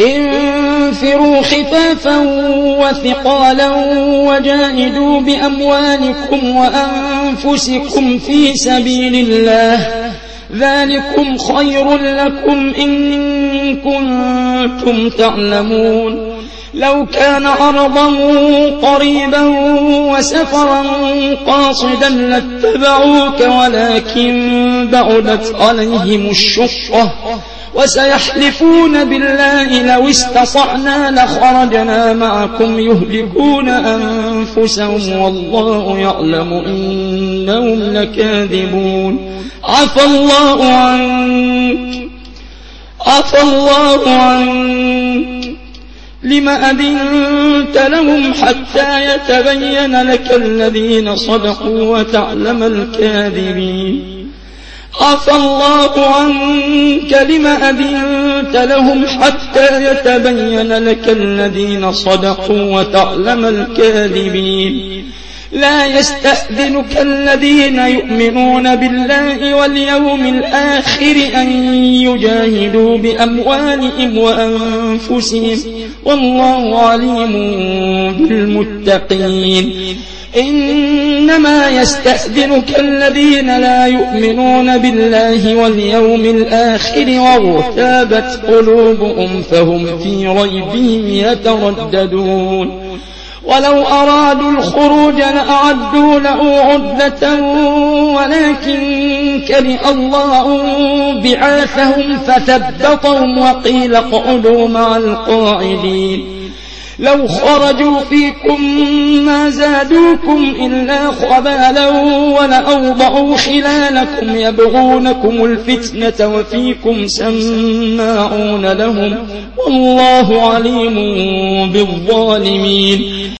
انفروا خفافا وثقالا وجاهدوا بأموالكم وأنفسكم في سبيل الله ذلكم خير لكم إن كنتم تعلمون لو كان عرضا قريبا وسفرا قاصدا لاتبعوك ولكن بعدت عليهم الشقة وسيحلفون بالله لو استطعنا لخرجنا معكم يهلكون أنفسهم والله يعلم إنهم لكاذبون عفى الله عنك لم أذنت لهم حتى يتبين لك الذين صدقوا وتعلم الكاذبين عفى الله عنك لم أذنت لهم حتى يتبين لك الذين صدقوا وتعلم الكاذبين لا يستأذنك الذين يؤمنون بالله واليوم الآخر أن يجاهدوا بأموالهم وأنفسهم والله عليم بالمتقين إنما يستأذنك الذين لا يؤمنون بالله واليوم الآخر وارتابت قلوبهم فهم في ريبهم يترددون ولو أرادوا الخروج لأعدوا له عدة ولكن كره الله بعاثهم فثبطهم وقيل اقعدوا مع القاعدين لو خرجوا فيكم ما زادوكم إلا خبالا ولأوضعوا خلالكم يبغونكم الفتنة وفيكم سماعون لهم والله عليم بالظالمين